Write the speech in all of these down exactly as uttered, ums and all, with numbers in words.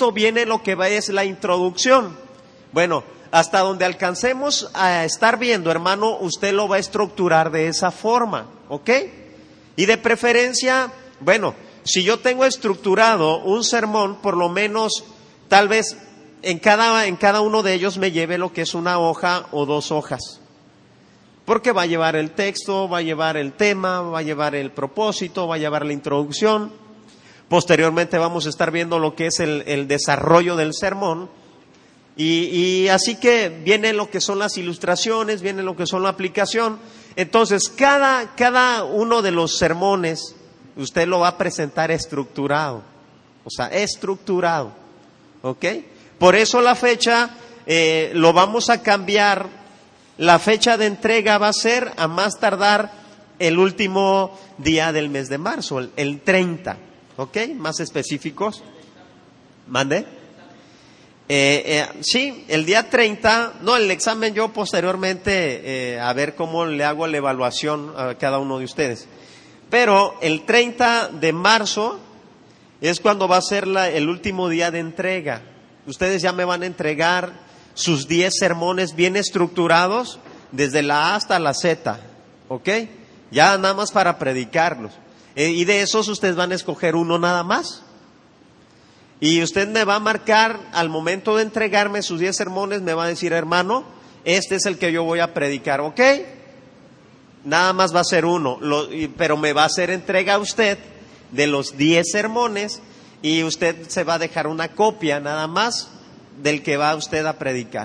pronto viene lo que va es la introducción. Bueno, hasta donde alcancemos a estar viendo, hermano, usted lo va a estructurar de esa forma, ¿ok? Y de preferencia, bueno, si yo tengo estructurado un sermón, por lo menos, tal vez en cada, en cada uno de ellos me lleve lo que es una hoja o dos hojas. Porque va a llevar el texto, va a llevar el tema, va a llevar el propósito, va a llevar la introducción. Posteriormente vamos a estar viendo lo que es el, el desarrollo del sermón. Y, y así que viene lo que son las ilustraciones, viene lo que son la aplicación. Entonces, cada, cada uno de los sermones, usted lo va a presentar estructurado. O sea, estructurado. ¿Ok? Por eso la fecha, eh, lo vamos a cambiar. La fecha de entrega va a ser a más tardar el último día del mes de marzo, el, el treinta. ¿Ok? Más específicos. ¿Mande? Eh, eh, sí, el día treinta, no, el examen yo posteriormente, eh, a ver cómo le hago la evaluación a cada uno de ustedes. Pero el treinta de marzo es cuando va a ser la, el último día de entrega. Ustedes ya me van a entregar sus diez sermones bien estructurados, desde la A hasta la Z, ¿ok? Ya nada más para predicarlos. Eh, y de esos ustedes van a escoger uno nada más. Y usted me va a marcar, al momento de entregarme sus diez sermones, me va a decir, hermano, este es el que yo voy a predicar, ¿ok? Nada más va a ser uno, lo, pero me va a hacer entrega a usted de los diez sermones y usted se va a dejar una copia nada más del que va usted a predicar.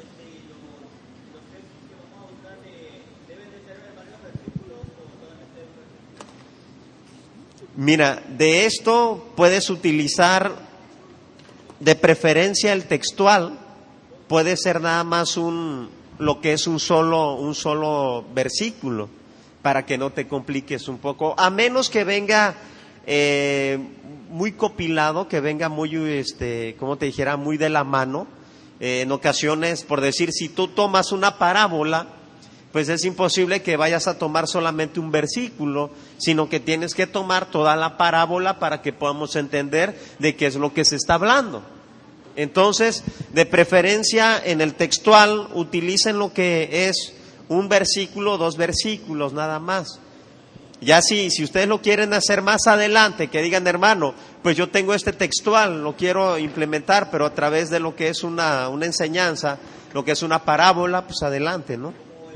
Mira, de esto puedes utilizar de preferencia el textual, puede ser nada más un lo que es un solo un solo versículo para que no te compliques un poco, a menos que venga eh, muy compilado, que venga muy, este, como te dijera, muy de la mano. Eh, en ocasiones, por decir, si tú tomas una parábola, pues es imposible que vayas a tomar solamente un versículo, sino que tienes que tomar toda la parábola para que podamos entender de qué es lo que se está hablando. Entonces, de preferencia en el textual, utilicen lo que es un versículo, dos versículos, nada más. Ya si, si ustedes lo quieren hacer más adelante, que digan, hermano, pues yo tengo este textual, lo quiero implementar, pero a través de lo que es una, una enseñanza, lo que es una parábola, pues adelante, ¿no?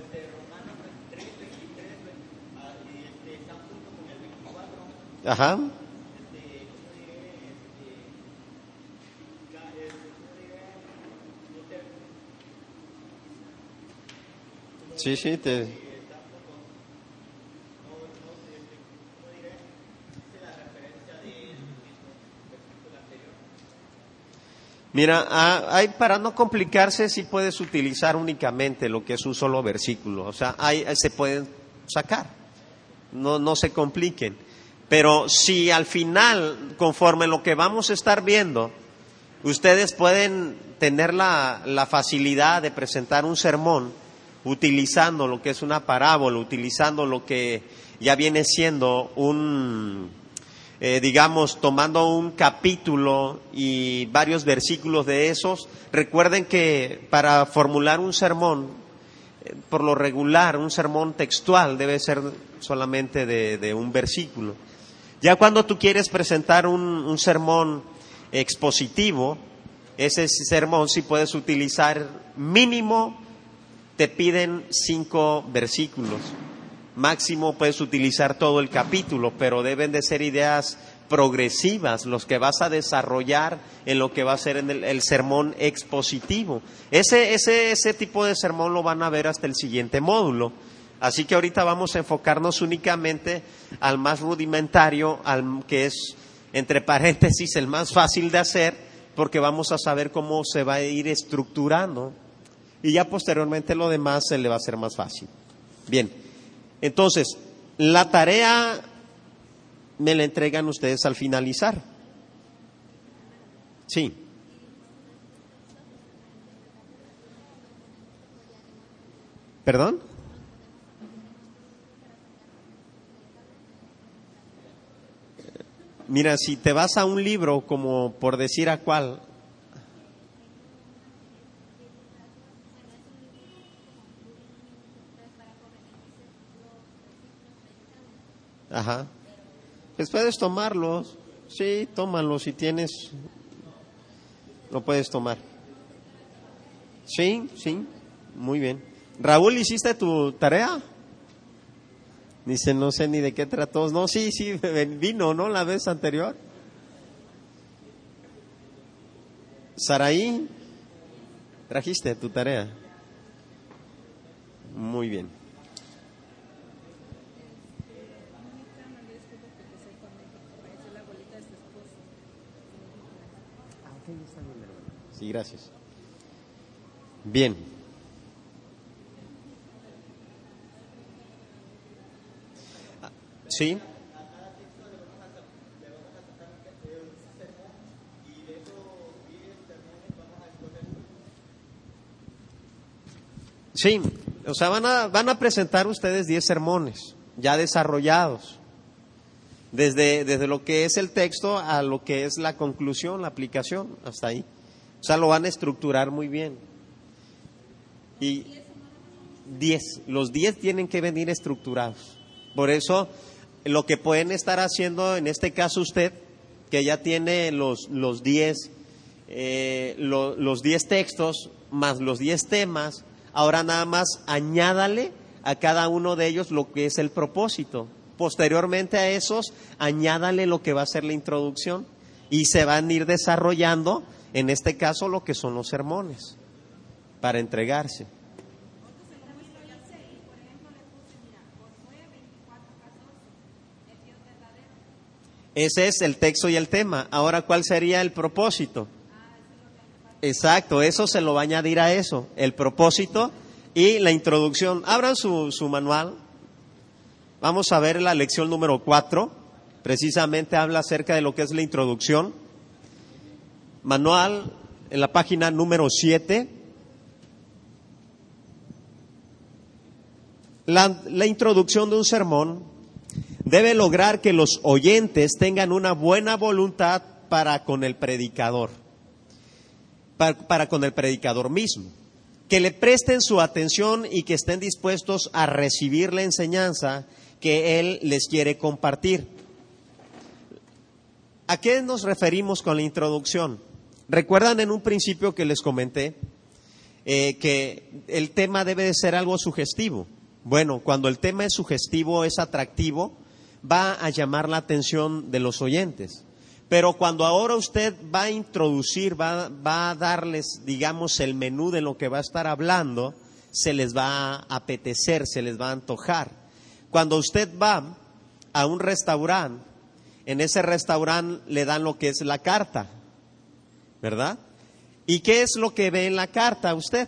Ajá. Sí, sí, te... Mira, hay, para no complicarse, sí puedes utilizar únicamente lo que es un solo versículo. O sea, hay, se pueden sacar. No, no se compliquen. Pero si al final, conforme lo que vamos a estar viendo, ustedes pueden tener la, la facilidad de presentar un sermón utilizando lo que es una parábola, utilizando lo que ya viene siendo un... Eh, digamos, tomando un capítulo y varios versículos de esos. Recuerden que para formular un sermón, eh, por lo regular, un sermón textual debe ser solamente de, de un versículo. Ya cuando tú quieres presentar un, un sermón expositivo, ese sermón sí puedes utilizar mínimo, te piden cinco versículos. Máximo puedes utilizar todo el capítulo, pero deben de ser ideas progresivas, los que vas a desarrollar en lo que va a ser en el, el sermón expositivo. Ese, ese, ese tipo de sermón lo van a ver hasta el siguiente módulo. Así que ahorita vamos a enfocarnos únicamente al más rudimentario, al que es, entre paréntesis, el más fácil de hacer, porque vamos a saber cómo se va a ir estructurando. Y ya posteriormente lo demás se le va a hacer más fácil. Bien. Entonces, la tarea me la entregan ustedes al finalizar. Sí. ¿Perdón? Mira, si te vas a un libro, como por decir a cuál. Ajá. Pues puedes tomarlos. Sí, tómalos si tienes. Lo puedes tomar. Sí, sí. Muy bien. Raúl, ¿hiciste tu tarea? Dice, no sé ni de qué trató. No, sí, sí, vino, ¿no? La vez anterior. Saraí, ¿trajiste tu tarea? Muy bien. Sí, gracias. Bien. Sí. Sí, o sea, van a, van a presentar ustedes diez sermones ya desarrollados, desde, desde lo que es el texto a lo que es la conclusión, la aplicación, hasta ahí. O sea, lo van a estructurar muy bien. Y diez, los diez tienen que venir estructurados. Por eso, lo que pueden estar haciendo, en este caso usted, que ya tiene los los diez, eh, lo, los diez textos, más los diez temas, ahora nada más añádale a cada uno de ellos lo que es el propósito. Posteriormente a esos, añádale lo que va a ser la introducción y se van a ir desarrollando, en este caso, lo que son los sermones para entregarse. Ese es el texto y el tema. Ahora, ¿cuál sería el propósito? Exacto, eso se lo va a añadir a eso, el propósito y la introducción. Abran su, su manual. Vamos a ver la lección número cuatro. Precisamente habla acerca de lo que es la introducción. Manual en la página número siete. La, la introducción de un sermón debe lograr que los oyentes tengan una buena voluntad para con el predicador, para, para con el predicador mismo, que le presten su atención y que estén dispuestos a recibir la enseñanza que él les quiere compartir. ¿A qué nos referimos con la introducción? ¿Recuerdan en un principio que les comenté eh, que el tema debe de ser algo sugestivo? Bueno, cuando el tema es sugestivo, es atractivo, va a llamar la atención de los oyentes. Pero cuando ahora usted va a introducir, va, va a darles, digamos, el menú de lo que va a estar hablando, se les va a apetecer, se les va a antojar. Cuando usted va a un restaurante, en ese restaurante le dan lo que es la carta, ¿verdad? ¿Y qué es lo que ve en la carta usted?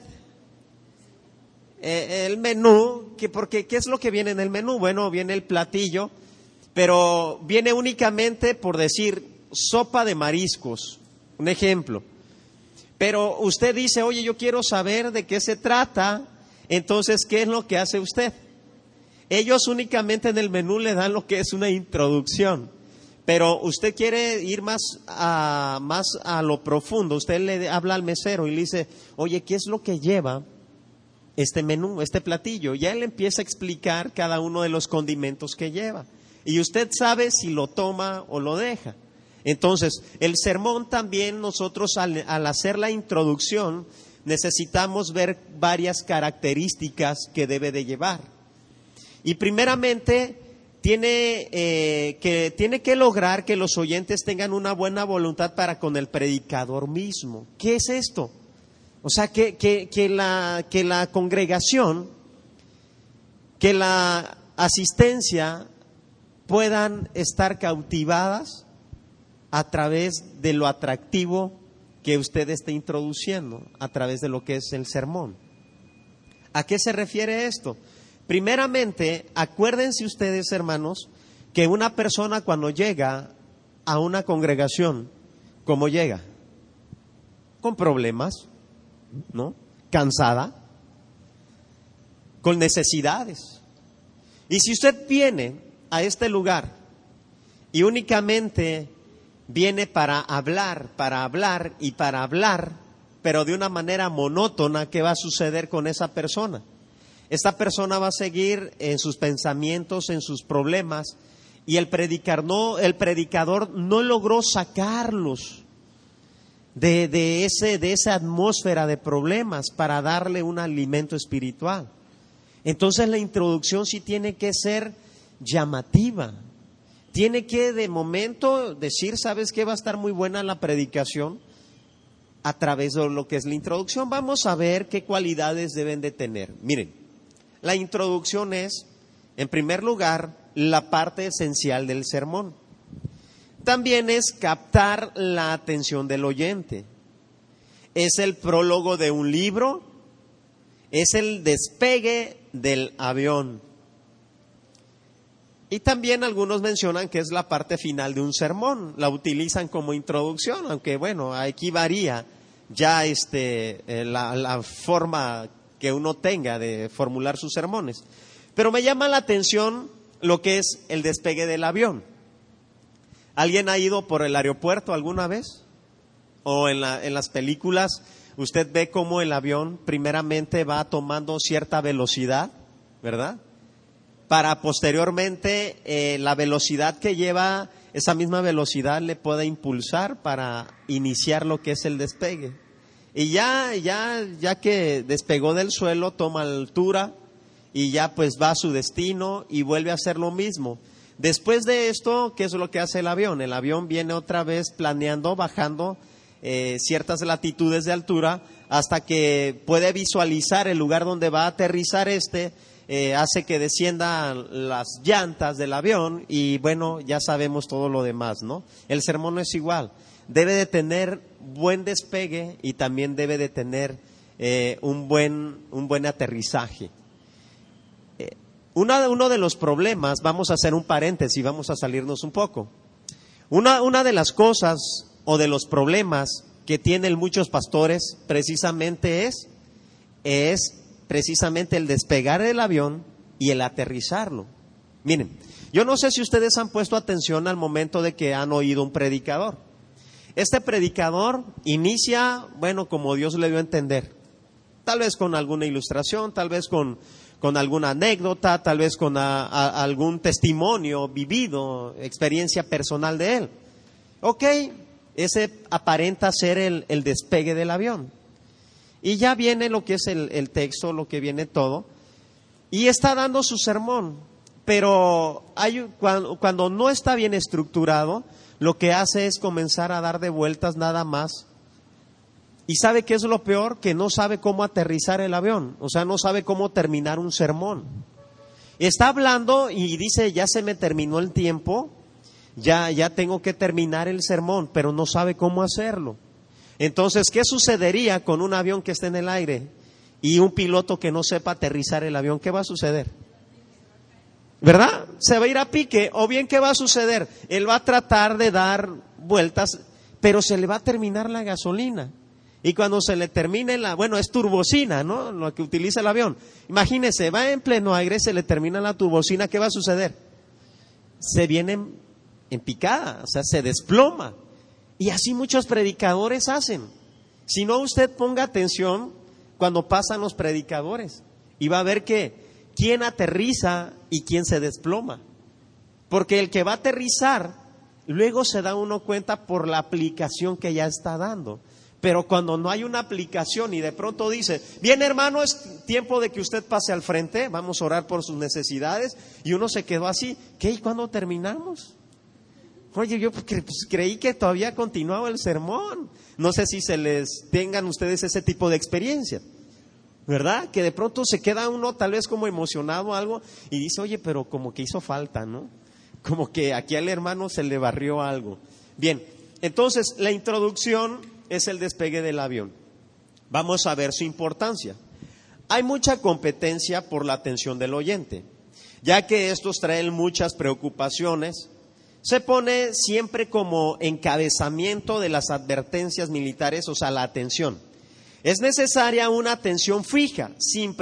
Eh, el menú, que porque ¿qué es lo que viene en el menú? Bueno, viene el platillo, pero viene únicamente, por decir, sopa de mariscos, un ejemplo. Pero usted dice, oye, yo quiero saber de qué se trata, entonces, ¿qué es lo que hace usted? Ellos únicamente en el menú le dan lo que es una introducción, pero usted quiere ir más a, más a lo profundo. Usted le habla al mesero y le dice, oye, ¿qué es lo que lleva este menú, este platillo? Ya él empieza a explicar cada uno de los condimentos que lleva. Y usted sabe si lo toma o lo deja. Entonces, el sermón también nosotros al, al hacer la introducción necesitamos ver varias características que debe de llevar. Y primeramente tiene, eh, que, tiene que lograr que los oyentes tengan una buena voluntad para con el predicador mismo. ¿Qué es esto? O sea, que, que, que, la, que la congregación, que la asistencia puedan estar cautivadas a través de lo atractivo que usted está introduciendo, a través de lo que es el sermón. ¿A qué se refiere esto? Primeramente, acuérdense ustedes, hermanos, que una persona cuando llega a una congregación, ¿cómo llega? Con problemas, ¿no? Cansada, con necesidades. Y si usted viene a este lugar y únicamente viene para hablar, para hablar y para hablar, pero de una manera monótona. ¿Qué va a suceder con esa persona? Esta persona va a seguir en sus pensamientos, en sus problemas, y el predicador no, el predicador no logró sacarlos de, de, ese, de esa atmósfera de problemas para darle un alimento espiritual. Entonces la introducción sí tiene que ser llamativa. Tiene que de momento decir, ¿sabes qué? Va a estar muy buena la predicación a través de lo que es la introducción. Vamos a ver qué cualidades deben de tener. Miren, la introducción es, en primer lugar, la parte esencial del sermón. También es captar la atención del oyente. Es el prólogo de un libro. Es el despegue del avión. Y también algunos mencionan que es la parte final de un sermón. La utilizan como introducción, aunque bueno, aquí varía ya este, eh, la, la forma que uno tenga de formular sus sermones. Pero me llama la atención lo que es el despegue del avión. ¿Alguien ha ido por el aeropuerto alguna vez? O en, la, en las películas usted ve cómo el avión primeramente va tomando cierta velocidad, ¿verdad? Para posteriormente eh, la velocidad que lleva, esa misma velocidad le pueda impulsar para iniciar lo que es el despegue. Y ya, ya, ya que despegó del suelo, toma altura y ya pues va a su destino y vuelve a hacer lo mismo. Después de esto, ¿qué es lo que hace el avión? El avión viene otra vez planeando, bajando eh, ciertas latitudes de altura hasta que puede visualizar el lugar donde va a aterrizar este. Eh, hace que desciendan las llantas del avión y bueno, ya sabemos todo lo demás, ¿no? El sermón no es igual. Debe de tener buen despegue y también debe de tener eh, un buen un buen aterrizaje. Eh, una, uno de los problemas, vamos a hacer un paréntesis, vamos a salirnos un poco. Una, una de las cosas o de los problemas que tienen muchos pastores precisamente es es precisamente el despegar del avión y el aterrizarlo. Miren, yo no sé si ustedes han puesto atención al momento de que han oído un predicador. Este predicador inicia, bueno, como Dios le dio a entender, tal vez con alguna ilustración, tal vez con, con alguna anécdota, tal vez con a, a, algún testimonio vivido, experiencia personal de él. Ok, ese aparenta ser el, el despegue del avión. Y ya viene lo que es el, el texto, lo que viene todo, y está dando su sermón, pero hay, cuando, cuando no está bien estructurado, lo que hace es comenzar a dar de vueltas nada más. ¿Y sabe qué es lo peor? Que no sabe cómo aterrizar el avión, o sea, no sabe cómo terminar un sermón. Está hablando y dice, ya se me terminó el tiempo, ya, ya tengo que terminar el sermón, pero no sabe cómo hacerlo. Entonces, ¿qué sucedería con un avión que esté en el aire y un piloto que no sepa aterrizar el avión? ¿Qué va a suceder? ¿Verdad? Se va a ir a pique. O bien, ¿qué va a suceder? Él va a tratar de dar vueltas, pero se le va a terminar la gasolina. Y cuando se le termine la, bueno, es turbocina, ¿no? Lo que utiliza el avión. Imagínese, va en pleno aire, se le termina la turbocina, ¿qué va a suceder? Se viene en, en picada, o sea, se desploma. Y así muchos predicadores hacen. Si no, usted ponga atención cuando pasan los predicadores y va a ver que quién aterriza y quién se desploma. Porque el que va a aterrizar, luego se da uno cuenta por la aplicación que ya está dando. Pero cuando no hay una aplicación y de pronto dice, bien hermano, es tiempo de que usted pase al frente, vamos a orar por sus necesidades, y uno se quedó así, ¿qué? ¿Y cuándo terminamos? Oye, yo cre- pues, creí que todavía continuaba el sermón. No sé si se les tengan ustedes ese tipo de experiencia, ¿verdad? Que de pronto se queda uno tal vez como emocionado o algo y dice, oye, pero como que hizo falta, ¿no? Como que aquí al hermano se le barrió algo. Bien, entonces la introducción es el despegue del avión. Vamos a ver su importancia. Hay mucha competencia por la atención del oyente, ya que estos traen muchas preocupaciones. Se pone siempre como encabezamiento de las advertencias militares, o sea, la atención. Es necesaria una atención fija, sin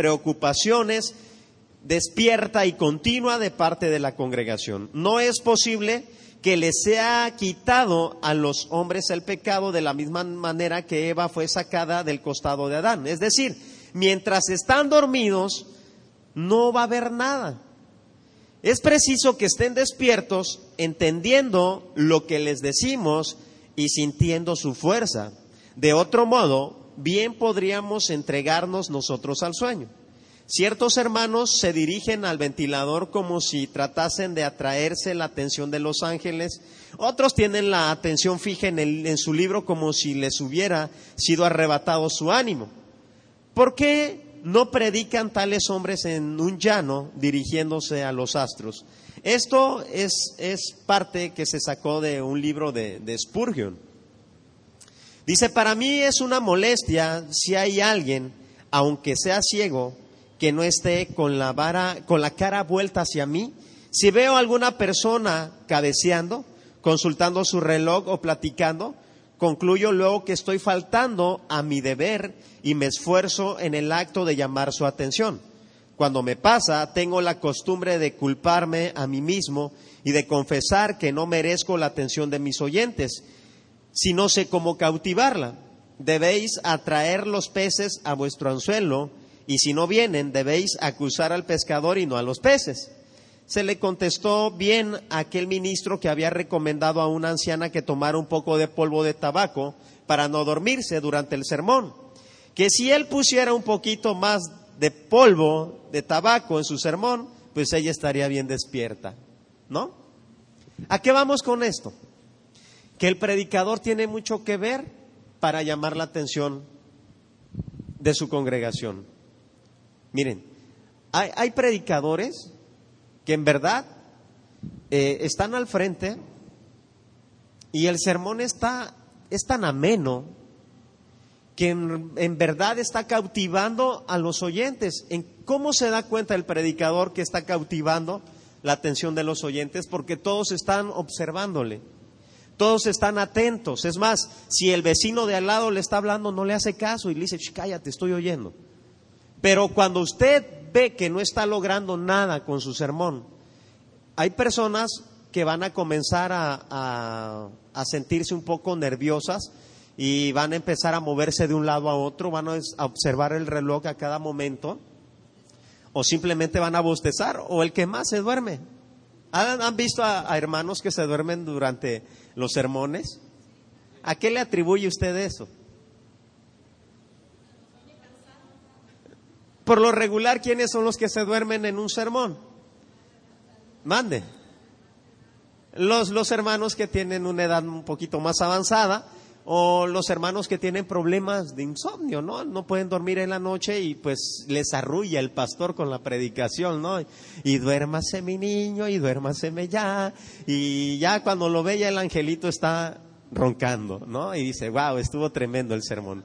preocupaciones, despierta y continua de parte de la congregación. No es posible que les sea quitado a los hombres el pecado de la misma manera que Eva fue sacada del costado de Adán. Es decir, mientras están dormidos, no va a haber nada. Es preciso que estén despiertos, entendiendo lo que les decimos y sintiendo su fuerza. De otro modo, bien podríamos entregarnos nosotros al sueño. Ciertos hermanos se dirigen al ventilador como si tratasen de atraerse la atención de los ángeles. Otros tienen la atención fija en, el, en su libro como si les hubiera sido arrebatado su ánimo. ¿Por qué no predican tales hombres en un llano dirigiéndose a los astros? Esto es, es parte que se sacó de un libro de, de Spurgeon. Dice, para mí es una molestia si hay alguien, aunque sea ciego, que no esté con la vara, con la cara vuelta hacia mí. Si veo a alguna persona cabeceando, consultando su reloj o platicando, concluyo luego que estoy faltando a mi deber y me esfuerzo en el acto de llamar su atención. Cuando me pasa, tengo la costumbre de culparme a mí mismo y de confesar que no merezco la atención de mis oyentes, si no sé cómo cautivarla. Debéis atraer los peces a vuestro anzuelo, y si no vienen, debéis acusar al pescador y no a los peces. Se le contestó bien a aquel ministro que había recomendado a una anciana que tomara un poco de polvo de tabaco para no dormirse durante el sermón, que si él pusiera un poquito más de polvo de tabaco en su sermón, pues ella estaría bien despierta, ¿no? ¿A qué vamos con esto? Que el predicador tiene mucho que ver para llamar la atención de su congregación. Miren, hay, hay predicadores que en verdad eh, están al frente y el sermón está, es tan ameno que en, en verdad está cautivando a los oyentes. ¿En cómo se da cuenta el predicador que está cautivando la atención de los oyentes? Porque todos están observándole, todos están atentos. Es más, si el vecino de al lado le está hablando, no le hace caso y le dice, cállate, estoy oyendo. Pero cuando usted ve que no está logrando nada con su sermón, hay personas que van a comenzar a, a, a sentirse un poco nerviosas y van a empezar a moverse de un lado a otro, van a, a observar el reloj a cada momento, o simplemente van a bostezar, o el que más se duerme. ¿Han, han visto a, a hermanos que se duermen durante los sermones? ¿A qué le atribuye usted eso? Por lo regular, ¿quiénes son los que se duermen en un sermón? Mande. Los, los hermanos que tienen una edad un poquito más avanzada, o los hermanos que tienen problemas de insomnio, ¿no? No pueden dormir en la noche y pues les arrulla el pastor con la predicación, ¿no? Y duérmase mi niño, y duérmaseme ya, y ya cuando lo ve ya el angelito está roncando, ¿no? Y dice, wow, estuvo tremendo el sermón.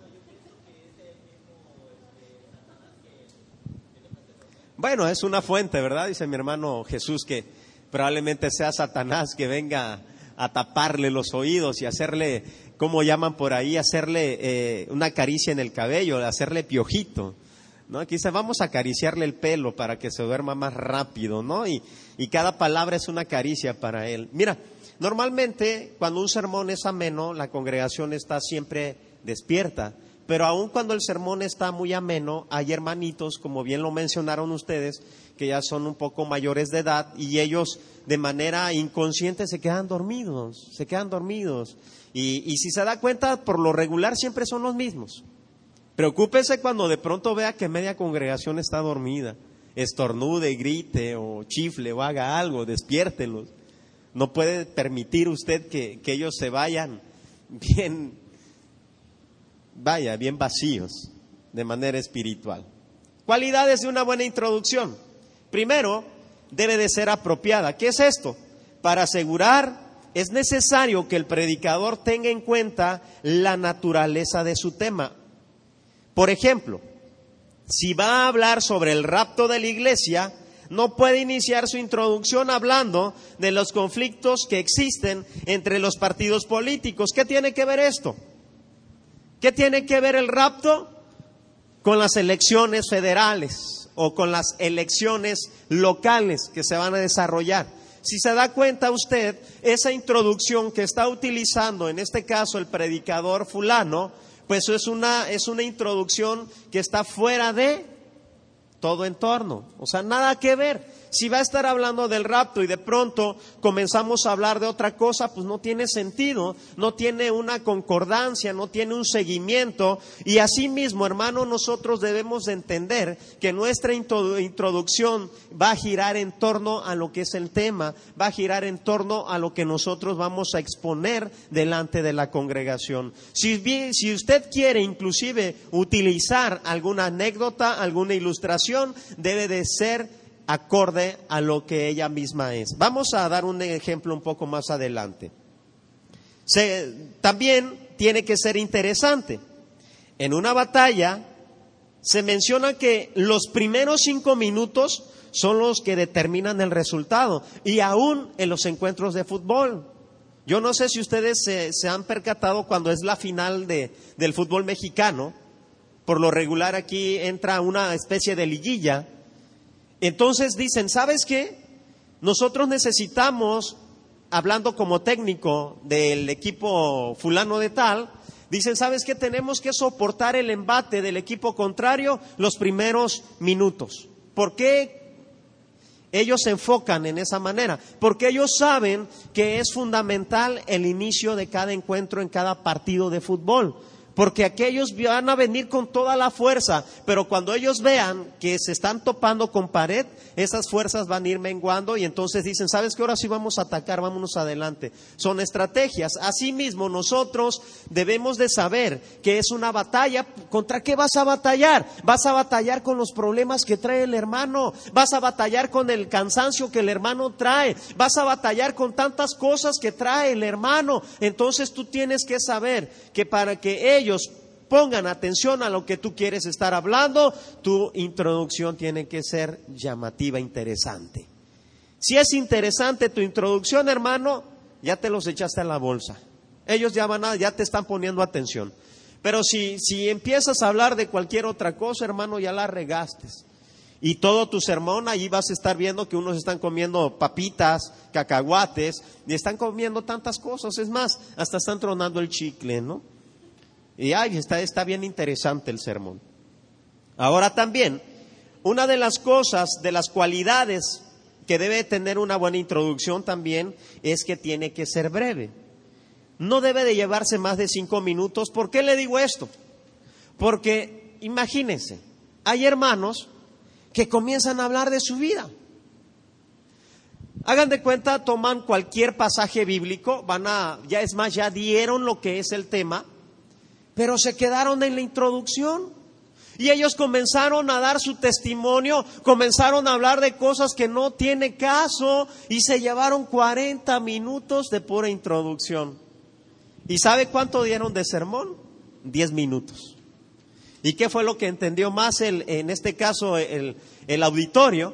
Bueno, es una fuente, ¿verdad? Dice mi hermano Jesús que probablemente sea Satanás que venga a taparle los oídos y hacerle, ¿cómo llaman por ahí? Hacerle eh, una caricia en el cabello, hacerle piojito, ¿no? Aquí dice, vamos a acariciarle el pelo para que se duerma más rápido, ¿no? Y, y cada palabra es una caricia para él. Mira, normalmente cuando un sermón es ameno, la congregación está siempre despierta. Pero aun cuando el sermón está muy ameno, hay hermanitos, como bien lo mencionaron ustedes, que ya son un poco mayores de edad y ellos de manera inconsciente se quedan dormidos, se quedan dormidos. Y, y si se da cuenta, por lo regular siempre son los mismos. Preocúpese cuando de pronto vea que media congregación está dormida, estornude, grite o chifle o haga algo, despiértelos. No puede permitir usted que, que ellos se vayan bien... Vaya, bien vacíos de manera espiritual. Cualidades de una buena introducción. Primero, debe de ser apropiada. ¿Qué es esto? Para asegurar, es necesario que el predicador tenga en cuenta la naturaleza de su tema. Por ejemplo, si va a hablar sobre el rapto de la iglesia, no puede iniciar su introducción hablando de los conflictos que existen entre los partidos políticos. ¿Qué tiene que ver esto? ¿Qué tiene que ver el rapto? Con las elecciones federales o con las elecciones locales que se van a desarrollar. si se da cuenta usted, esa introducción que está utilizando, en este caso el predicador fulano, pues es una, es una introducción que está fuera de todo entorno, o sea, nada que ver. Si va a estar hablando del rapto y de pronto comenzamos a hablar de otra cosa, pues no tiene sentido, no tiene una concordancia, no tiene un seguimiento. Y asimismo, hermano, nosotros debemos de entender que nuestra introducción va a girar en torno a lo que es el tema, va a girar en torno a lo que nosotros vamos a exponer delante de la congregación. Si, si usted quiere inclusive utilizar alguna anécdota, alguna ilustración, debe de ser acorde a lo que ella misma es. Vamos a dar un ejemplo un poco más adelante. Se, también tiene que ser interesante. En una batalla se menciona que los primeros cinco minutos son los que determinan el resultado, y aún en los encuentros de fútbol. Yo no sé si ustedes se, se han percatado cuando es la final de, del fútbol mexicano. Por lo regular aquí entra una especie de liguilla. Entonces dicen, ¿sabes qué? Nosotros necesitamos, hablando como técnico del equipo fulano de tal, dicen, ¿sabes qué? Tenemos que soportar el embate del equipo contrario los primeros minutos. ¿Por qué ellos se enfocan en esa manera? Porque ellos saben que es fundamental el inicio de cada encuentro en cada partido de fútbol. Porque aquellos van a venir con toda la fuerza, pero cuando ellos vean que se están topando con pared, esas fuerzas van a ir menguando y entonces dicen, ¿sabes qué? Ahora sí vamos a atacar, vámonos adelante. Son estrategias. Asimismo, nosotros debemos de saber que es una batalla. ¿Contra qué vas a batallar? Vas a batallar con los problemas que trae el hermano, vas a batallar con el cansancio que el hermano trae, vas a batallar con tantas cosas que trae el hermano. Entonces tú tienes que saber que para que ellos Ellos pongan atención a lo que tú quieres estar hablando, tu introducción tiene que ser llamativa, interesante. Si es interesante tu introducción, hermano, ya te los echaste a la bolsa. Ellos ya van a, ya te están poniendo atención. Pero si, si empiezas a hablar de cualquier otra cosa, hermano, ya la regaste. Y todo tu sermón, ahí vas a estar viendo que unos están comiendo papitas, cacahuates, y están comiendo tantas cosas. Es más, hasta están tronando el chicle, ¿no? Y ay, está, está bien interesante el sermón. Ahora también, una de las cosas, de las cualidades que debe tener una buena introducción también, es que tiene que ser breve. No debe de llevarse más de cinco minutos. ¿Por qué le digo esto? Porque, imagínense, hay hermanos que comienzan a hablar de su vida. Hagan de cuenta, toman cualquier pasaje bíblico, van a, ya es más, ya dieron lo que es el tema, pero se quedaron en la introducción y ellos comenzaron a dar su testimonio, comenzaron a hablar de cosas que no tiene caso y se llevaron cuarenta minutos de pura introducción. ¿Y sabe cuánto dieron de sermón? diez minutos. ¿Y qué fue lo que entendió más el, en este caso el, el auditorio?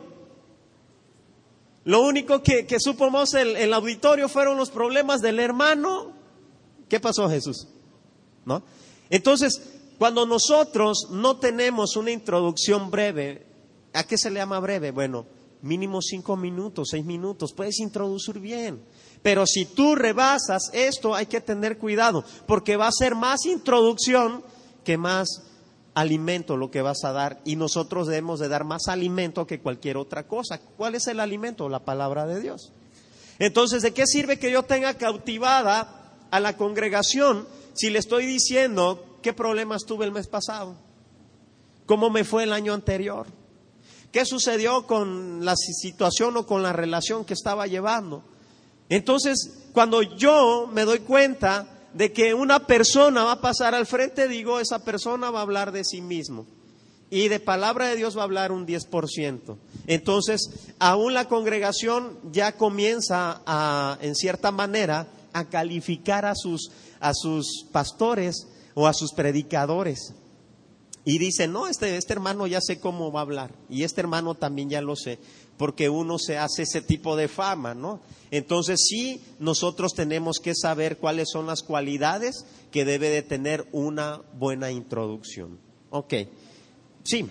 Lo único que, que supo más el, el auditorio fueron los problemas del hermano. ¿Qué pasó, Jesús? ¿No? Entonces, cuando nosotros no tenemos una introducción breve, ¿a qué se le llama breve? Bueno, mínimo cinco minutos, seis minutos, puedes introducir bien. Pero si tú rebasas esto, hay que tener cuidado, porque va a ser más introducción que más alimento lo que vas a dar, y nosotros debemos de dar más alimento que cualquier otra cosa. ¿Cuál es el alimento? La palabra de Dios. Entonces, ¿de qué sirve que yo tenga cautivada a la congregación si le estoy diciendo qué problemas tuve el mes pasado? ¿Cómo me fue el año anterior? ¿Qué sucedió con la situación o con la relación que estaba llevando? Entonces, cuando yo me doy cuenta de que una persona va a pasar al frente, digo, esa persona va a hablar de sí mismo. Y de palabra de Dios va a hablar un diez por ciento. Entonces, aún la congregación ya comienza a, en cierta manera, a calificar a sus, a sus pastores o a sus predicadores. Y dicen, no, este, este hermano ya sé cómo va a hablar. Y este hermano también ya lo sé. Porque uno se hace ese tipo de fama, ¿no? Entonces sí, nosotros tenemos que saber cuáles son las cualidades que debe de tener una buena introducción. Ok, sí.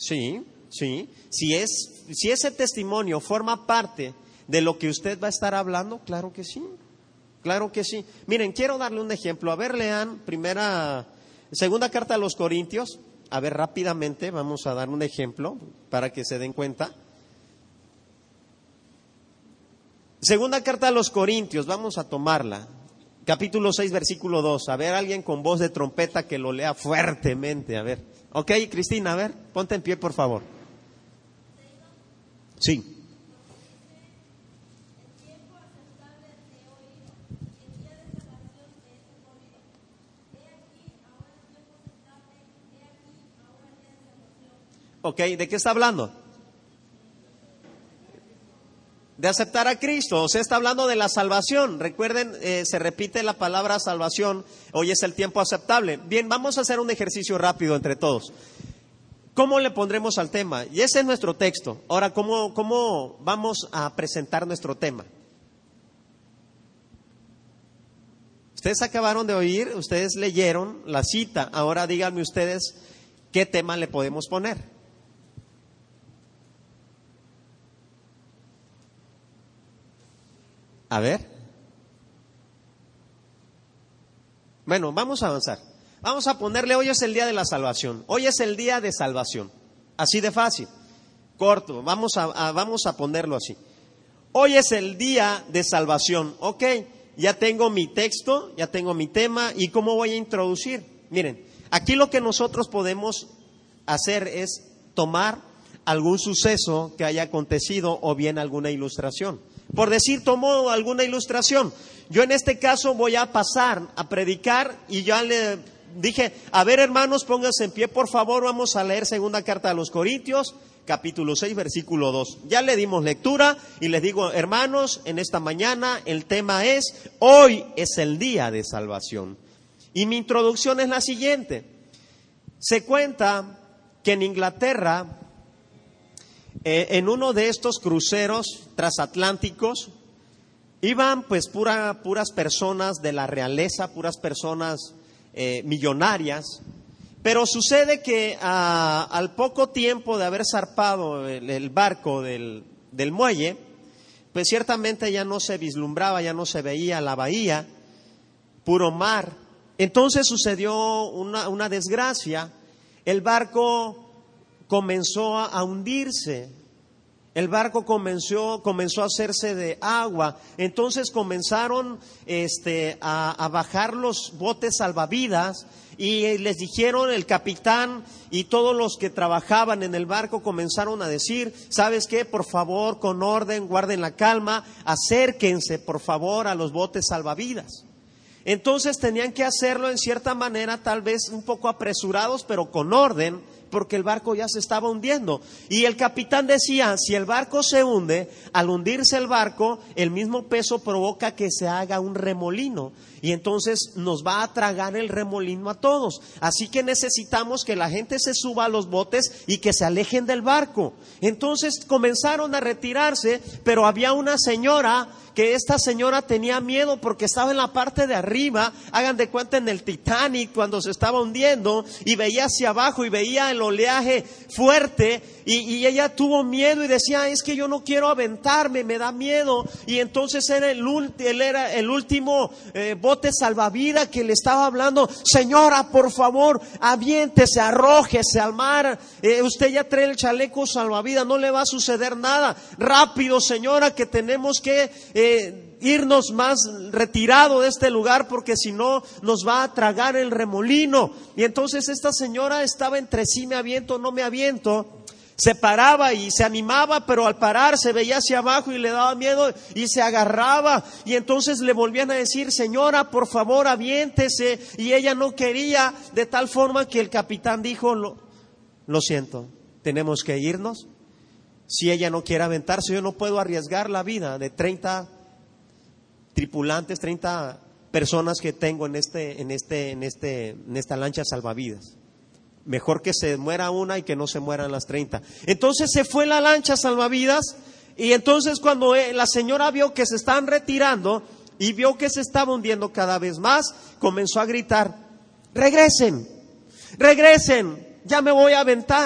Sí, sí. Si es, si ese testimonio forma parte de lo que usted va a estar hablando, claro que sí. Claro que sí. Miren, quiero darle un ejemplo. A ver, lean primera, segunda carta a los Corintios. A ver, rápidamente vamos a dar un ejemplo para que se den cuenta. Segunda carta a los Corintios, vamos a tomarla. Capítulo seis, versículo dos. A ver, alguien con voz de trompeta que lo lea fuertemente. A ver. Ok, Cristina, a ver, ponte en pie, por favor. Sí. Ok, ¿de qué está hablando? De aceptar a Cristo, o sea, está hablando de la salvación. Recuerden, eh, se repite la palabra salvación, hoy es el tiempo aceptable. Bien, vamos a hacer un ejercicio rápido entre todos. ¿Cómo le pondremos al tema? Y ese es nuestro texto. Ahora, ¿cómo, cómo vamos a presentar nuestro tema? Ustedes acabaron de oír, ustedes leyeron la cita. Ahora díganme ustedes qué tema le podemos poner. A ver. Bueno, vamos a avanzar. Vamos a ponerle, hoy es el día de la salvación. Hoy es el día de salvación. Así de fácil. Corto. Vamos a, a, vamos a ponerlo así. Hoy es el día de salvación. Ok, ya tengo mi texto, ya tengo mi tema. ¿Y cómo voy a introducir? Miren, aquí lo que nosotros podemos hacer es tomar algún suceso que haya acontecido o bien alguna ilustración. Por decir, tomo alguna ilustración. Yo en este caso voy a pasar a predicar y ya le dije, a ver hermanos, pónganse en pie por favor, vamos a leer segunda carta a los Corintios, capítulo seis, versículo dos. Ya le dimos lectura y les digo, hermanos, en esta mañana el tema es, hoy es el día de salvación. Y mi introducción es la siguiente. Se cuenta que en Inglaterra, Eh, en uno de estos cruceros transatlánticos iban pues pura, puras personas de la realeza, puras personas eh, millonarias, pero sucede que a, al poco tiempo de haber zarpado el, el barco del, del muelle, pues ciertamente ya no se vislumbraba, ya no se veía la bahía, puro mar. Entonces sucedió una, una desgracia, el barco comenzó a hundirse, el barco comenzó, comenzó a hacerse de agua, entonces comenzaron este, a, a bajar los botes salvavidas y les dijeron, el capitán y todos los que trabajaban en el barco comenzaron a decir, ¿sabes qué? Por favor, con orden, guarden la calma, acérquense por favor a los botes salvavidas. Entonces tenían que hacerlo en cierta manera, tal vez un poco apresurados, pero con orden, porque el barco ya se estaba hundiendo. Y el capitán decía, si el barco se hunde, al hundirse el barco, el mismo peso provoca que se haga un remolino. Y entonces nos va a tragar el remolino a todos. Así que necesitamos que la gente se suba a los botes y que se alejen del barco. Entonces comenzaron a retirarse, pero había una señora que esta señora tenía miedo porque estaba en la parte de arriba, hagan de cuenta en el Titanic cuando se estaba hundiendo y veía hacia abajo y veía el oleaje fuerte y, y ella tuvo miedo y decía, es que yo no quiero aventarme, me da miedo. Y entonces era el, él era el último eh, bote salvavidas que le estaba hablando, señora, por favor, aviéntese, arrójese al mar, eh, usted ya trae el chaleco salvavidas, no le va a suceder nada, rápido señora, que tenemos que eh, irnos más retirado de este lugar porque si no nos va a tragar el remolino. Y entonces esta señora estaba entre sí, me aviento, no me aviento. Se paraba y se animaba, pero al parar se veía hacia abajo y le daba miedo y se agarraba. Y entonces le volvían a decir, señora, por favor, aviéntese. Y ella no quería, de tal forma que el capitán dijo, lo, lo siento, tenemos que irnos. Si ella no quiere aventarse, yo no puedo arriesgar la vida de treinta tripulantes, treinta personas que tengo en este, en este, en este, en esta lancha salvavidas. Mejor que se muera una y que no se mueran las treinta. Entonces se fue la lancha salvavidas y entonces cuando la señora vio que se estaban retirando y vio que se estaba hundiendo cada vez más, comenzó a gritar, regresen, regresen, ya me voy a aventar.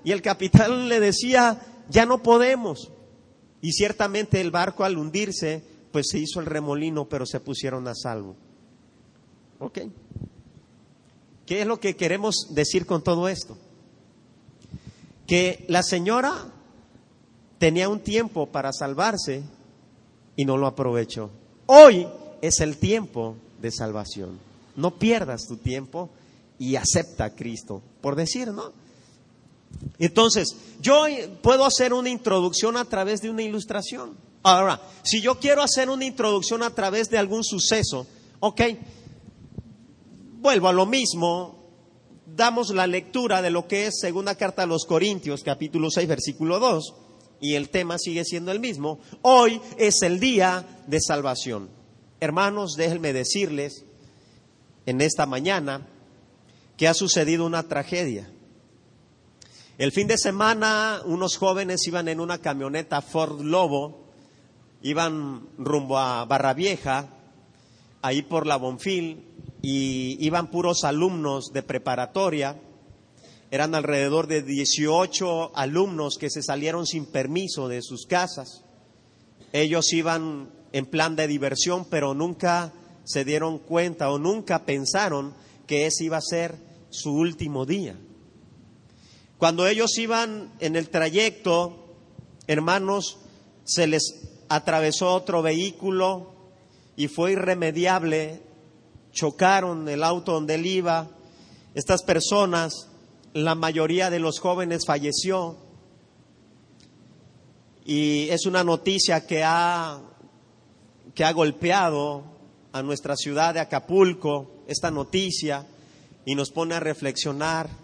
y el capitán le decía, ya no podemos. Y ciertamente el barco al hundirse, pues se hizo el remolino, pero se pusieron a salvo. ¿Ok? ¿Qué es lo que queremos decir con todo esto? Que la señora tenía un tiempo para salvarse y no lo aprovechó. Hoy es el tiempo de salvación. No pierdas tu tiempo y acepta a Cristo, por decir, ¿no? Entonces, yo puedo hacer una introducción a través de una ilustración. Ahora, si yo quiero hacer una introducción a través de algún suceso, ok, vuelvo a lo mismo, damos la lectura de lo que es Segunda Carta a los Corintios, capítulo seis, versículo dos, y el tema sigue siendo el mismo. Hoy es el día de salvación. Hermanos, déjenme decirles en esta mañana que ha sucedido una tragedia. El fin de semana unos jóvenes iban en una camioneta Ford Lobo, iban rumbo a Barra Vieja, ahí por la Bonfil, y iban puros alumnos de preparatoria. Eran alrededor de dieciocho alumnos que se salieron sin permiso de sus casas. Ellos iban en plan de diversión, pero nunca se dieron cuenta o nunca pensaron que ese iba a ser su último día. Cuando ellos iban en el trayecto, hermanos, se les atravesó otro vehículo y fue irremediable. Chocaron el auto donde él iba. Estas personas, la mayoría de los jóvenes falleció. Y es una noticia que ha, que ha golpeado a nuestra ciudad de Acapulco, esta noticia, y nos pone a reflexionar.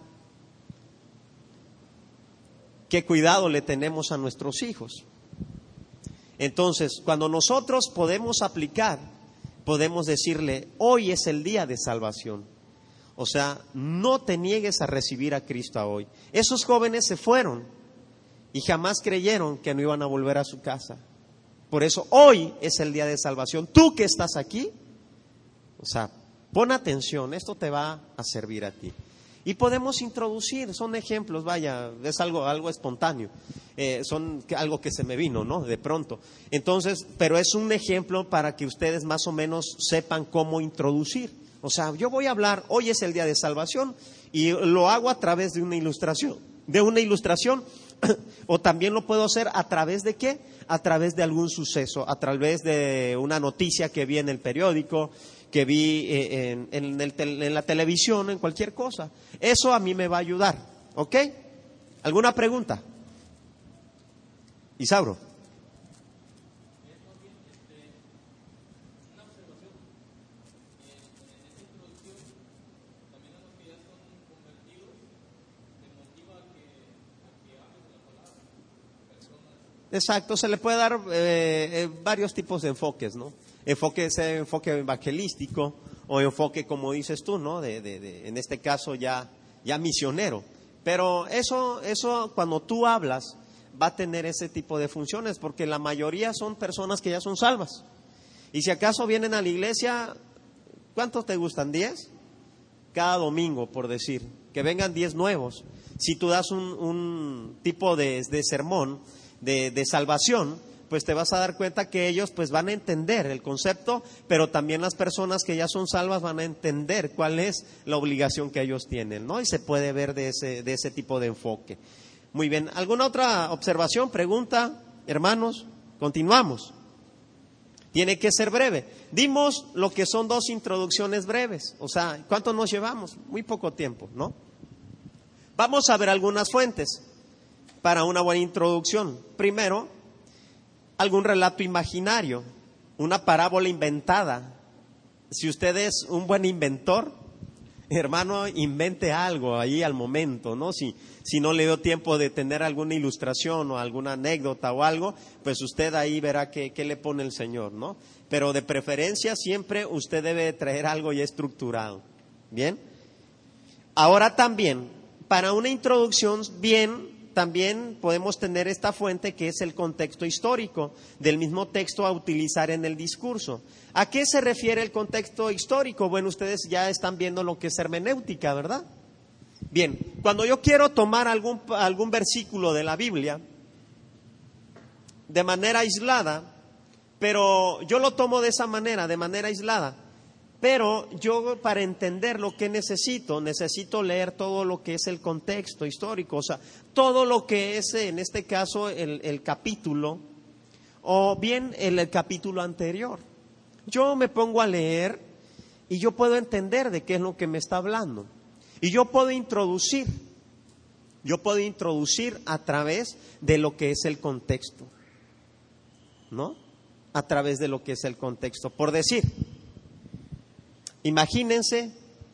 ¿Qué cuidado le tenemos a nuestros hijos? Entonces, cuando nosotros podemos aplicar, podemos decirle, hoy es el día de salvación. O sea, no te niegues a recibir a Cristo hoy. Esos jóvenes se fueron y jamás creyeron que no iban a volver a su casa. Por eso hoy es el día de salvación. Tú que estás aquí, o sea, pon atención, esto te va a servir a ti. Y podemos introducir, son ejemplos, vaya, es algo, algo espontáneo, eh, son algo que se me vino, ¿no? De pronto. Entonces, pero es un ejemplo para que ustedes más o menos sepan cómo introducir. O sea, yo voy a hablar, hoy es el día de salvación, y lo hago a través de una ilustración, de una ilustración, o también lo puedo hacer a través de ¿qué? A través de algún suceso, a través de una noticia que vi en el periódico, que vi en, en, el, en la televisión, en cualquier cosa. Eso a mí me va a ayudar, ¿ok? ¿Alguna pregunta? Isauro. Exacto, se le puede dar eh, eh, varios tipos de enfoques, ¿no? Enfoque, ese enfoque evangelístico o enfoque, como dices tú, ¿no? De, de, de, en este caso ya, ya misionero. Pero eso, eso cuando tú hablas va a tener ese tipo de funciones, porque la mayoría son personas que ya son salvas. Y si acaso vienen a la iglesia, ¿cuántos te gustan? ¿Diez? Cada domingo, por decir, que vengan diez nuevos. Si tú das un, un tipo de, de sermón de, de salvación, pues te vas a dar cuenta que ellos pues van a entender el concepto, pero también las personas que ya son salvas van a entender cuál es la obligación que ellos tienen, ¿no? Y se puede ver de ese, de ese tipo de enfoque. Muy bien, ¿alguna otra observación, pregunta, hermanos? Continuamos. Tiene que ser breve. Dimos lo que son dos introducciones breves, o sea, ¿cuánto nos llevamos? Muy poco tiempo, ¿no? Vamos a ver algunas fuentes para una buena introducción. Primero, algún relato imaginario, una parábola inventada. Si usted es un buen inventor, hermano, invente algo ahí al momento, ¿no? Si, si no le dio tiempo de tener alguna ilustración o alguna anécdota o algo, pues usted ahí verá qué, qué le pone el Señor, ¿no? Pero de preferencia siempre usted debe traer algo ya estructurado. ¿Bien? Ahora también, para una introducción bien, también podemos tener esta fuente que es el contexto histórico del mismo texto a utilizar en el discurso. ¿A qué se refiere el contexto histórico? Bueno, ustedes ya están viendo lo que es hermenéutica, ¿verdad? Bien, cuando yo quiero tomar algún, algún versículo de la Biblia de manera aislada, pero yo lo tomo de esa manera, de manera aislada, pero yo para entender lo que necesito, necesito leer todo lo que es el contexto histórico, o sea, todo lo que es en este caso el, el capítulo, o bien el, el capítulo anterior. Yo me pongo a leer y yo puedo entender de qué es lo que me está hablando. Y yo puedo introducir, yo puedo introducir a través de lo que es el contexto, ¿no? A través de lo que es el contexto. Por decir, imagínense,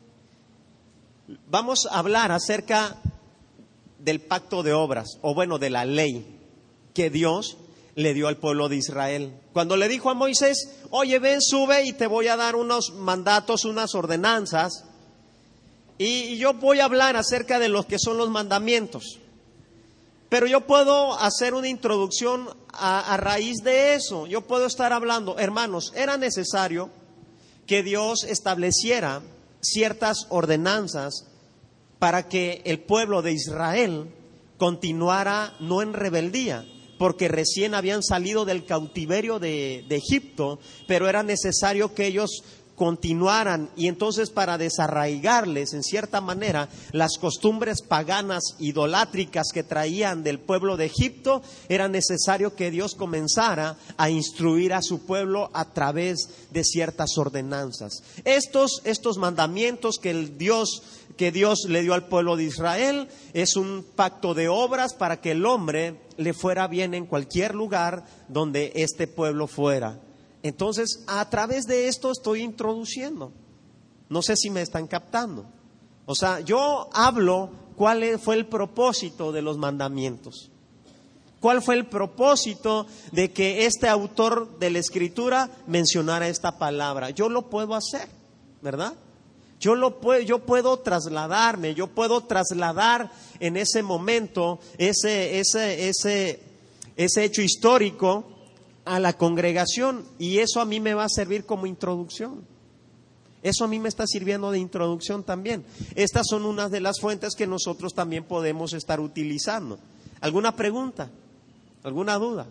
vamos a hablar acerca del pacto de obras, o bueno, de la ley que Dios le dio al pueblo de Israel. Cuando le dijo a Moisés, oye, ven, sube y te voy a dar unos mandatos, unas ordenanzas, y, y yo voy a hablar acerca de lo que son los mandamientos. Pero yo puedo hacer una introducción a, a raíz de eso. Yo puedo estar hablando, hermanos, era necesario que Dios estableciera ciertas ordenanzas para que el pueblo de Israel continuara no en rebeldía, porque recién habían salido del cautiverio de, de Egipto, pero era necesario que ellos continuaran, y entonces para desarraigarles en cierta manera las costumbres paganas idolátricas que traían del pueblo de Egipto, era necesario que Dios comenzara a instruir a su pueblo a través de ciertas ordenanzas. Estos, estos mandamientos que el Dios que Dios le dio al pueblo de Israel es un pacto de obras para que el hombre le fuera bien en cualquier lugar donde este pueblo fuera. Entonces, a través de esto estoy introduciendo. No sé si me están captando. O sea, yo hablo cuál fue el propósito de los mandamientos. ¿Cuál fue el propósito de que este autor de la Escritura mencionara esta palabra? Yo lo puedo hacer, ¿verdad? Yo lo puedo, yo puedo trasladarme, yo puedo trasladar en ese momento ese, ese, ese, ese hecho histórico a la congregación, y eso a mí me va a servir como introducción. Eso a mí me está sirviendo de introducción también. Estas son unas de las fuentes que nosotros también podemos estar utilizando. ¿Alguna pregunta? ¿Alguna duda?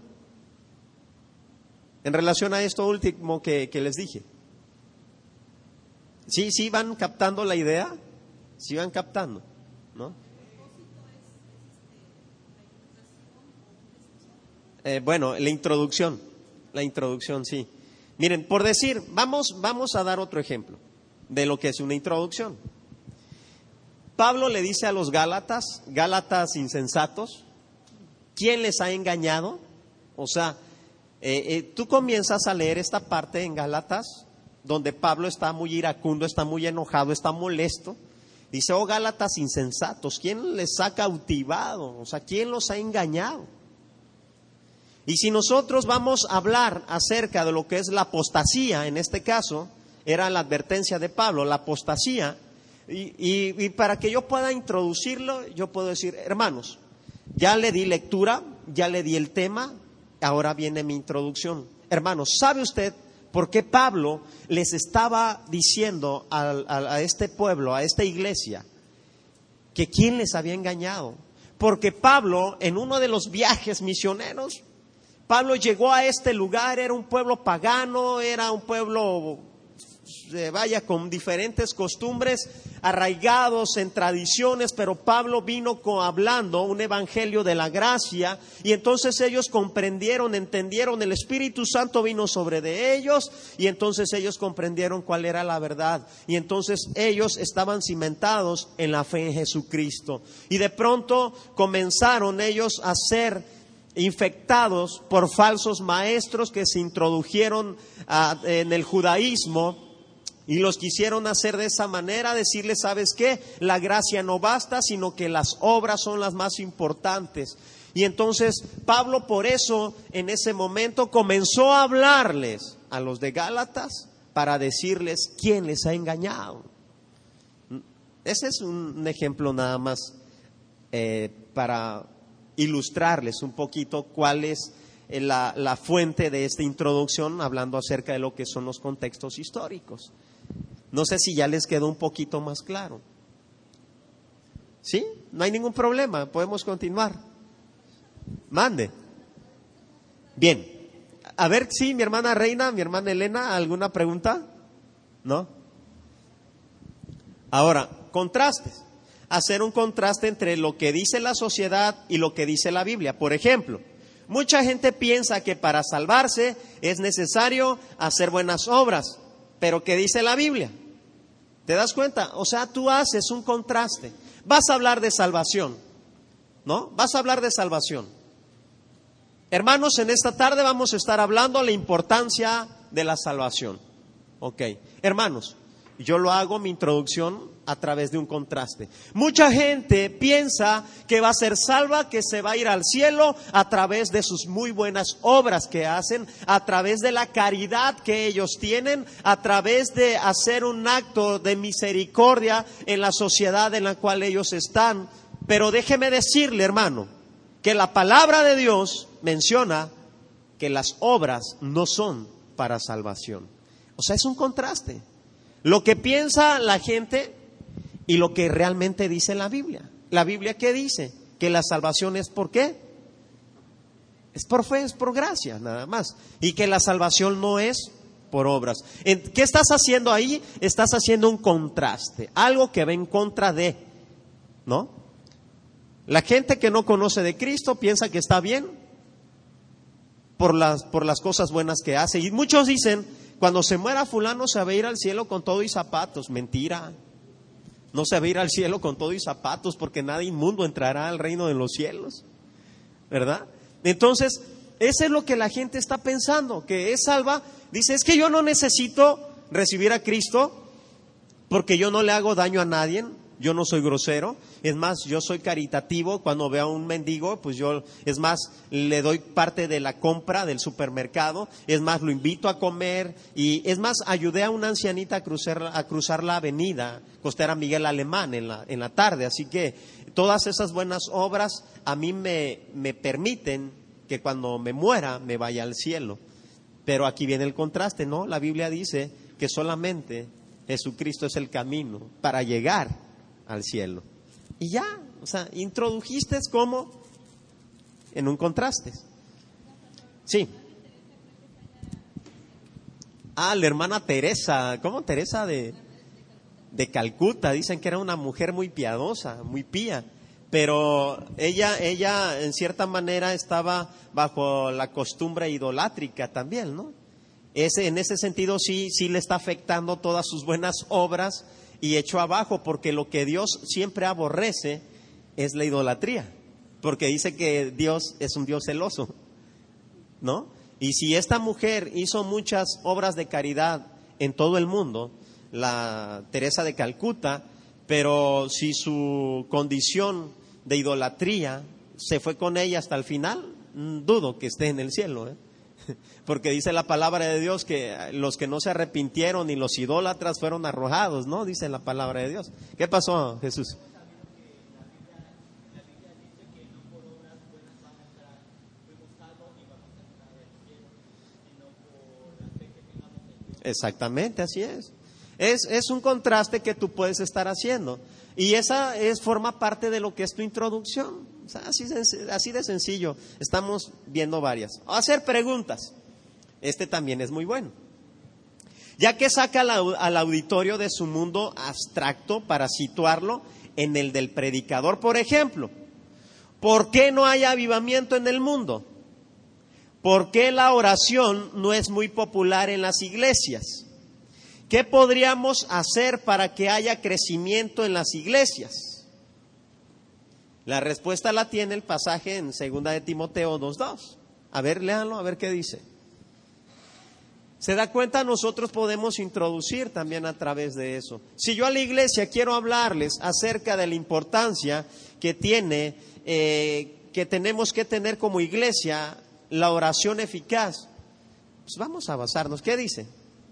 En relación a esto último que, que les dije. ¿Sí, sí van captando la idea? ¿Sí van captando? ¿No? Eh, bueno, la introducción, la introducción, sí. Miren, por decir, vamos, vamos a dar otro ejemplo de lo que es una introducción. Pablo le dice a los Gálatas, Gálatas insensatos, ¿quién les ha engañado? O sea, eh, eh, tú comienzas a leer esta parte en Gálatas, donde Pablo está muy iracundo, está muy enojado, está molesto. Dice, oh Gálatas insensatos, ¿quién les ha cautivado? O sea, ¿quién los ha engañado? Y si nosotros vamos a hablar acerca de lo que es la apostasía, en este caso, era la advertencia de Pablo, la apostasía, y, y, y para que yo pueda introducirlo, yo puedo decir, hermanos, ya le di lectura, ya le di el tema, ahora viene mi introducción. Hermanos, ¿sabe usted por qué Pablo les estaba diciendo a, a, a este pueblo, a esta iglesia, que quién les había engañado? Porque Pablo, en uno de los viajes misioneros, Pablo llegó a este lugar, era un pueblo pagano, era un pueblo, eh, vaya, con diferentes costumbres, arraigados en tradiciones, pero Pablo vino con, hablando un evangelio de la gracia, y entonces ellos comprendieron, entendieron, el Espíritu Santo vino sobre de ellos, y entonces ellos comprendieron cuál era la verdad, y entonces ellos estaban cimentados en la fe en Jesucristo, y de pronto comenzaron ellos a ser infectados por falsos maestros que se introdujeron uh, en el judaísmo y los quisieron hacer de esa manera, decirles, ¿sabes qué? La gracia no basta, sino que las obras son las más importantes. Y entonces Pablo por eso en ese momento comenzó a hablarles a los de Gálatas para decirles quién les ha engañado. Ese es un ejemplo nada más eh, para ilustrarles un poquito cuál es la, la fuente de esta introducción, hablando acerca de lo que son los contextos históricos. No sé si ya les quedó un poquito más claro. ¿Sí? no hay ningún problema, podemos continuar. Mande. Bien. A ver, sí, mi hermana Reina, mi hermana Elena, ¿alguna pregunta? ¿No? Ahora, contrastes. Hacer un contraste entre lo que dice la sociedad y lo que dice la Biblia. Por ejemplo, mucha gente piensa que para salvarse es necesario hacer buenas obras. Pero ¿qué dice la Biblia? ¿Te das cuenta? O sea, tú haces un contraste. Vas a hablar de salvación, ¿no? Vas a hablar de salvación. Hermanos, en esta tarde vamos a estar hablando de la importancia de la salvación. Ok, hermanos, yo lo hago mi introducción a través de un contraste. Mucha gente piensa que va a ser salva, que se va a ir al cielo a través de sus muy buenas obras que hacen, a través de la caridad que ellos tienen, a través de hacer un acto de misericordia en la sociedad en la cual ellos están. Pero déjeme decirle, hermano, que la palabra de Dios menciona que las obras no son para salvación. O sea, es un contraste. Lo que piensa la gente y lo que realmente dice la Biblia. ¿La Biblia qué dice? Que la salvación es ¿por qué? Es por fe, es por gracia, nada más. Y que la salvación no es por obras. ¿Qué estás haciendo ahí? Estás haciendo un contraste, algo que va en contra de, ¿no? La gente que no conoce de Cristo piensa que está bien por las, por las cosas buenas que hace. Y muchos dicen, cuando se muera fulano se va a ir al cielo con todo y zapatos. Mentira. No se va a ir al cielo con todo y zapatos, porque nada inmundo entrará al reino de los cielos, ¿verdad? Entonces, eso es lo que la gente está pensando, que es salva. Dice, es que yo no necesito recibir a Cristo porque yo no le hago daño a nadie. Yo no soy grosero, es más, yo soy caritativo. Cuando veo a un mendigo, pues yo, es más, le doy parte de la compra del supermercado, es más, lo invito a comer, y es más, ayudé a una ancianita a cruzar, a cruzar la avenida Costera Miguel Alemán en la, en la tarde. Así que todas esas buenas obras a mí me, me permiten que cuando me muera me vaya al cielo. Pero aquí viene el contraste, ¿no? La Biblia dice que solamente Jesucristo es el camino para llegar al cielo. Y ya, o sea, introdujiste como en un contraste. Sí. Ah, la hermana Teresa, ¿cómo? Teresa de, de Calcuta. Dicen que era una mujer muy piadosa, muy pía. Pero ella, ella en cierta manera estaba bajo la costumbre idolátrica también, ¿no? Ese, en ese sentido sí, sí le está afectando todas sus buenas obras y echó abajo, porque lo que Dios siempre aborrece es la idolatría, porque dice que Dios es un Dios celoso, ¿no? Y si esta mujer hizo muchas obras de caridad en todo el mundo, la Teresa de Calcuta, pero si su condición de idolatría se fue con ella hasta el final, dudo que esté en el cielo, ¿eh? Porque dice la palabra de Dios que los que no se arrepintieron y los idólatras fueron arrojados, ¿no? Dice la palabra de Dios. ¿Qué pasó, Jesús? Exactamente, así es. Es, es un contraste que tú puedes estar haciendo. Y esa es, forma parte de lo que es tu introducción. O sea, así, así de sencillo. Estamos viendo varias. Hacer preguntas. Este también es muy bueno. Ya que saca al, al auditorio de su mundo abstracto para situarlo en el del predicador. Por ejemplo, ¿por qué no hay avivamiento en el mundo? ¿Por qué la oración no es muy popular en las iglesias? ¿Qué podríamos hacer para que haya crecimiento en las iglesias? La respuesta la tiene el pasaje en segunda de Timoteo dos dos. A ver, léanlo, a ver qué dice. ¿Se da cuenta? Nosotros podemos introducir también a través de eso. Si yo a la iglesia quiero hablarles acerca de la importancia que tiene, eh, que tenemos que tener como iglesia la oración eficaz, pues vamos a basarnos. ¿Qué dice?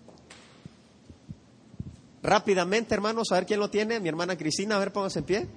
Rápidamente, hermanos, a ver quién lo tiene. Mi hermana Cristina, a ver, póngase en pie.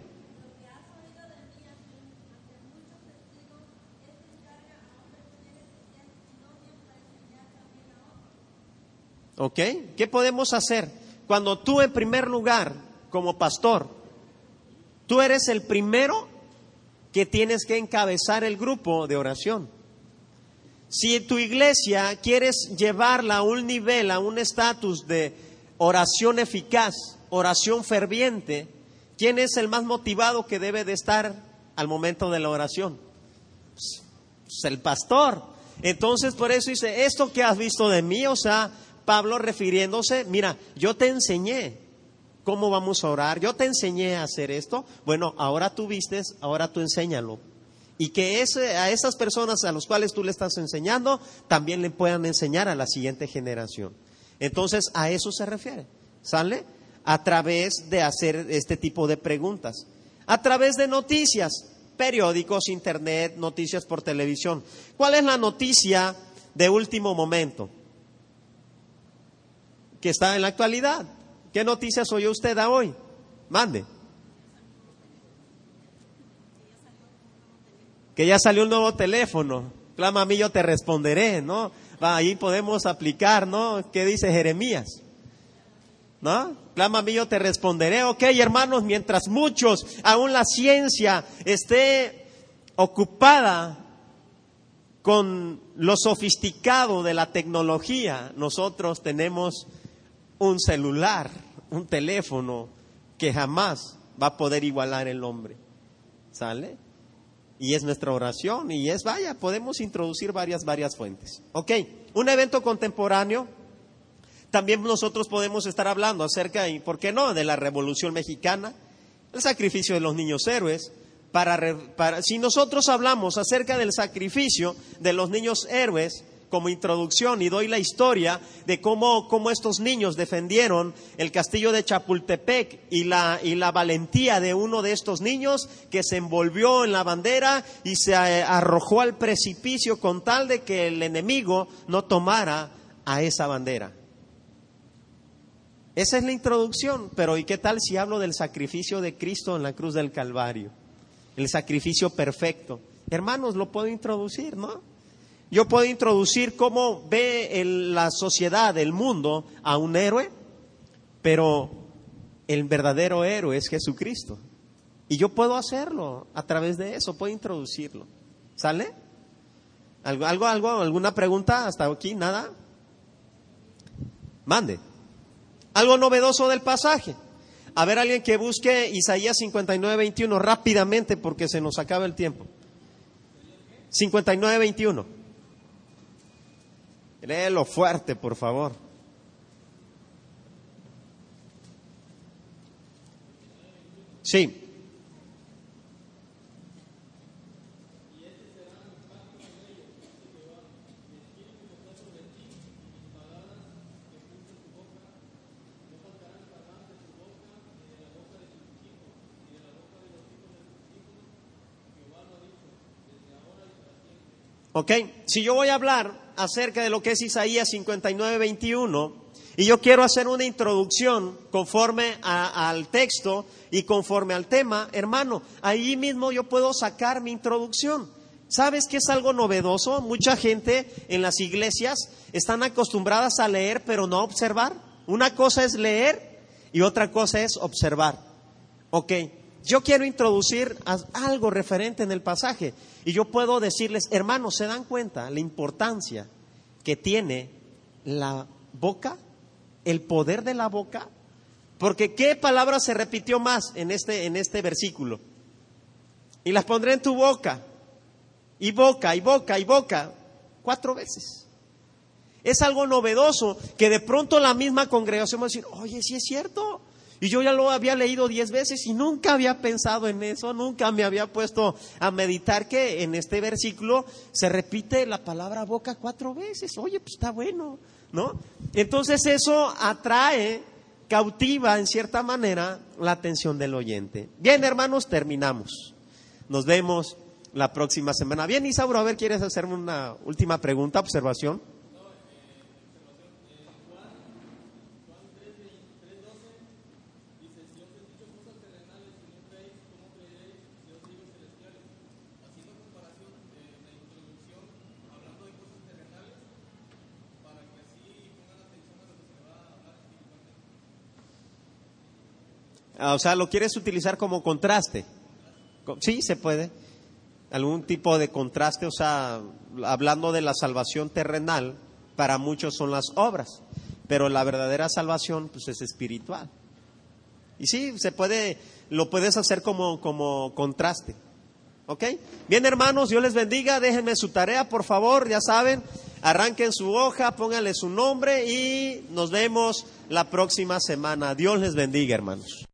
¿Ok? ¿Qué podemos hacer cuando tú, en primer lugar, como pastor, Tú eres el primero que tienes que encabezar el grupo de oración. Si tu iglesia quieres llevarla a un nivel, a un estatus de oración eficaz, oración ferviente, ¿quién es el más motivado que debe de estar al momento de la oración? Pues, pues el pastor. Entonces por eso dice, esto que has visto de mí, o sea, Pablo refiriéndose, mira, yo te enseñé cómo vamos a orar, yo te enseñé a hacer esto, bueno, ahora tú vistes, ahora tú enséñalo. Y que ese, a esas personas a las cuales tú le estás enseñando, también le puedan enseñar a la siguiente generación. Entonces, a eso se refiere, ¿sale? A través de hacer este tipo de preguntas, a través de noticias, periódicos, internet, noticias por televisión. ¿Cuál es la noticia de último momento que está en la actualidad? ¿Qué noticias oyó usted a hoy? Mande. Que ya salió un nuevo teléfono. Clama a mí, yo te responderé, ¿no? Va, ahí podemos aplicar, ¿no? ¿Qué dice Jeremías? ¿No? Clama a mí, yo te responderé. Ok, hermanos, mientras muchos, aún la ciencia esté ocupada con lo sofisticado de la tecnología, nosotros tenemos un celular, un teléfono que jamás va a poder igualar el hombre. ¿Sale? Y es nuestra oración, y es, vaya, podemos introducir varias, varias fuentes. Ok, un evento contemporáneo, también nosotros podemos estar hablando acerca, y por qué no, de la Revolución Mexicana, el sacrificio de los niños héroes. Para, para, si nosotros hablamos acerca del sacrificio de los niños héroes, como introducción, y doy la historia de cómo, cómo estos niños defendieron el castillo de Chapultepec y la, y la valentía de uno de estos niños que se envolvió en la bandera y se arrojó al precipicio con tal de que el enemigo no tomara a esa bandera. Esa es la introducción, pero ¿y qué tal si hablo del sacrificio de Cristo en la cruz del Calvario? El sacrificio perfecto. Hermanos, lo puedo introducir, ¿no? Yo puedo introducir cómo ve el, la sociedad, el mundo, a un héroe, pero el verdadero héroe es Jesucristo. Y yo puedo hacerlo a través de eso, puedo introducirlo. ¿Sale? ¿Algo, algo, algo, alguna pregunta hasta aquí? ¿Nada? Mande. Algo novedoso del pasaje. A ver, alguien que busque Isaías cincuenta y nueve, veintiuno rápidamente porque se nos acaba el tiempo. cincuenta y nueve, veintiuno. Léelo fuerte, por favor. Sí. Ok, si yo voy a hablar acerca de lo que es Isaías cincuenta y nueve, veintiuno, y yo quiero hacer una introducción conforme a, al texto y conforme al tema, hermano, ahí mismo yo puedo sacar mi introducción. ¿Sabes qué es algo novedoso? Mucha gente en las iglesias están acostumbradas a leer pero no a observar. Una cosa es leer y otra cosa es observar. Ok, yo quiero introducir algo referente en el pasaje y yo puedo decirles, hermanos, ¿se dan cuenta la importancia que tiene la boca? El poder de la boca. Porque ¿qué palabra se repitió más en este, en este versículo? Y las pondré en tu boca. Y boca, y boca, y boca. Cuatro veces. Es algo novedoso que de pronto la misma congregación va a decir, oye, sí es cierto. Y yo ya lo había leído diez veces y nunca había pensado en eso, nunca me había puesto a meditar que en este versículo se repite la palabra boca cuatro veces. Oye, pues está bueno, ¿no? Entonces eso atrae, cautiva en cierta manera la atención del oyente. Bien, hermanos, terminamos. Nos vemos la próxima semana. Bien, Isauro, a ver, ¿quieres hacerme una última pregunta, observación? O sea, ¿lo quieres utilizar como contraste? Sí, se puede. Algún tipo de contraste, o sea, hablando de la salvación terrenal, para muchos son las obras, pero la verdadera salvación pues es espiritual. Y sí, se puede, lo puedes hacer como, como contraste. ¿Ok? Bien, hermanos, Dios les bendiga. Déjenme su tarea, por favor, ya saben. Arranquen su hoja, pónganle su nombre y nos vemos la próxima semana. Dios les bendiga, hermanos.